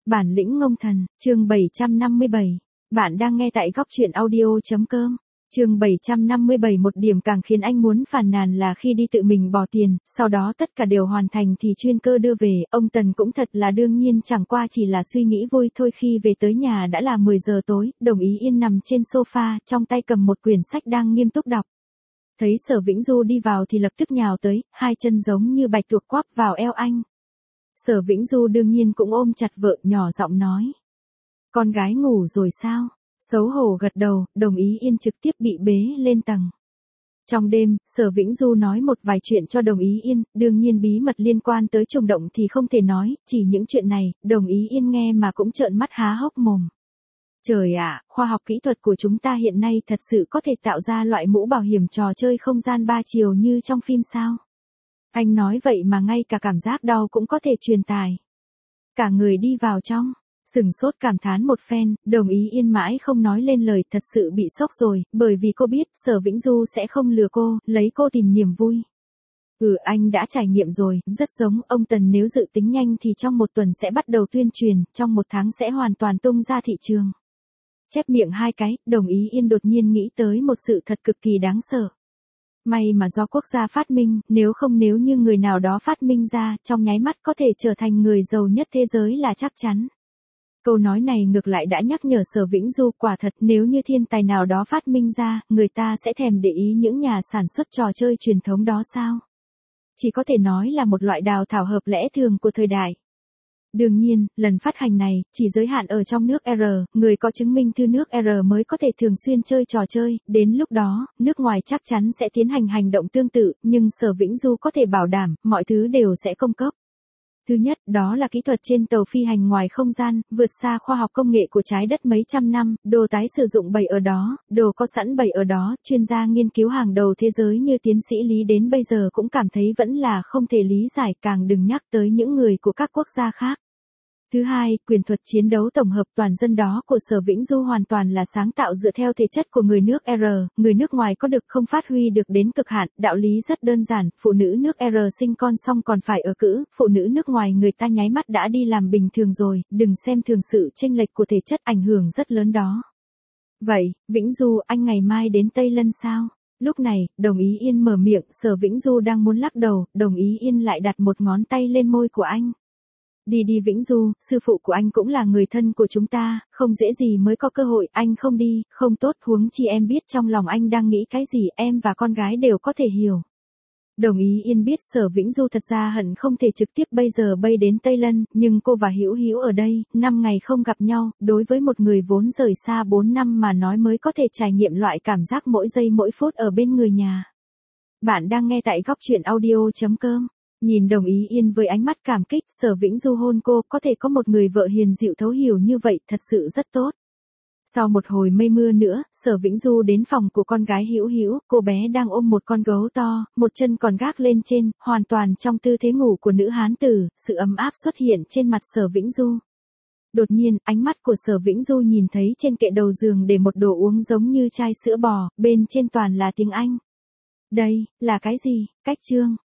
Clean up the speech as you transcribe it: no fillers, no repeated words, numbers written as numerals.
Bản lĩnh ngông thần, chương 757. Bạn đang nghe tại góc truyện audio.com. Chương 757. Một điểm càng khiến anh muốn phàn nàn là khi đi tự mình bỏ tiền, sau đó tất cả đều hoàn thành thì chuyên cơ đưa về, ông Tần cũng thật là đương nhiên, chẳng qua chỉ là suy nghĩ vui thôi. Khi về tới nhà đã là 10 giờ tối, Đồng Ý Yên nằm trên sofa, trong tay cầm một quyển sách đang nghiêm túc đọc. Thấy Sở Vĩnh Du đi vào thì lập tức nhào tới, hai chân giống như bạch tuộc quắp vào eo anh. Sở Vĩnh Du đương nhiên cũng ôm chặt vợ, nhỏ giọng nói. Con gái ngủ rồi sao? Xấu hổ gật đầu, Đồng Ý Yên trực tiếp bị bế lên tầng. Trong đêm, Sở Vĩnh Du nói một vài chuyện cho Đồng Ý Yên, đương nhiên bí mật liên quan tới trùng động thì không thể nói, chỉ những chuyện này, Đồng Ý Yên nghe mà cũng trợn mắt há hốc mồm. Trời ạ, khoa học kỹ thuật của chúng ta hiện nay thật sự có thể tạo ra loại mũ bảo hiểm trò chơi không gian 3 chiều như trong phim sao? Anh nói vậy mà ngay cả cảm giác đau cũng có thể truyền tải. Cả người đi vào trong, sừng sốt cảm thán một phen, Đồng Ý Yên mãi không nói lên lời, thật sự bị sốc rồi, bởi vì cô biết Sở Vĩnh Du sẽ không lừa cô, lấy cô tìm niềm vui. Anh đã trải nghiệm rồi, rất giống ông Tần, nếu dự tính nhanh thì trong 1 tuần sẽ bắt đầu tuyên truyền, trong 1 tháng sẽ hoàn toàn tung ra thị trường. Chép miệng 2 cái, Đồng Ý Yên đột nhiên nghĩ tới một sự thật cực kỳ đáng sợ. May mà do quốc gia phát minh, nếu không nếu như người nào đó phát minh ra, trong nháy mắt có thể trở thành người giàu nhất thế giới là chắc chắn. Câu nói này ngược lại đã nhắc nhở Sở Vĩnh Du, quả thật nếu như thiên tài nào đó phát minh ra, người ta sẽ thèm để ý những nhà sản xuất trò chơi truyền thống đó sao? Chỉ có thể nói là một loại đào thải hợp lẽ thường của thời đại. Đương nhiên, lần phát hành này, chỉ giới hạn ở trong nước R, người có chứng minh thư nước R mới có thể thường xuyên chơi trò chơi, đến lúc đó, nước ngoài chắc chắn sẽ tiến hành hành động tương tự, nhưng Sở Vĩnh Du có thể bảo đảm, mọi thứ đều sẽ công cấp. Thứ nhất, đó là kỹ thuật trên tàu phi hành ngoài không gian, vượt xa khoa học công nghệ của trái đất mấy trăm năm, đồ tái sử dụng bày ở đó, đồ có sẵn bày ở đó, chuyên gia nghiên cứu hàng đầu thế giới như tiến sĩ Lý đến bây giờ cũng cảm thấy vẫn là không thể lý giải, càng đừng nhắc tới những người của các quốc gia khác. Thứ hai, quyền thuật chiến đấu tổng hợp toàn dân đó của Sở Vĩnh Du hoàn toàn là sáng tạo dựa theo thể chất của người nước R, người nước ngoài có được không phát huy được đến cực hạn, đạo lý rất đơn giản, phụ nữ nước R sinh con xong còn phải ở cữ, phụ nữ nước ngoài người ta nháy mắt đã đi làm bình thường rồi, đừng xem thường sự chênh lệch của thể chất, ảnh hưởng rất lớn đó. Vậy, Vĩnh Du, anh ngày mai đến Tây Lân sao? Lúc này, Đồng Ý Yên mở miệng, Sở Vĩnh Du đang muốn lắc đầu, Đồng Ý Yên lại đặt một ngón tay lên môi của anh. Đi Vĩnh Du, sư phụ của anh cũng là người thân của chúng ta, không dễ gì mới có cơ hội, anh không đi, không tốt, huống chi em biết trong lòng anh đang nghĩ cái gì, em và con gái đều có thể hiểu. Đồng Ý Yên biết Sở Vĩnh Du thật ra hận không thể trực tiếp bây giờ bay đến Tây Lân, nhưng cô và Hữu Hữu ở đây, 5 ngày không gặp nhau, đối với một người vốn rời xa 4 năm mà nói mới có thể trải nghiệm loại cảm giác mỗi giây mỗi phút ở bên người nhà. Bạn đang nghe tại góc truyện audio.com. Nhìn Đồng Ý Yên với ánh mắt cảm kích, Sở Vĩnh Du hôn cô, có thể có một người vợ hiền dịu thấu hiểu như vậy, thật sự rất tốt. Sau một hồi mây mưa nữa, Sở Vĩnh Du đến phòng của con gái Hữu Hữu, cô bé đang ôm một con gấu to, một chân còn gác lên trên, hoàn toàn trong tư thế ngủ của nữ hán tử, sự ấm áp xuất hiện trên mặt Sở Vĩnh Du. Đột nhiên, ánh mắt của Sở Vĩnh Du nhìn thấy trên kệ đầu giường để một đồ uống giống như chai sữa bò, bên trên toàn là tiếng Anh. Đây, là cái gì? Cách chương.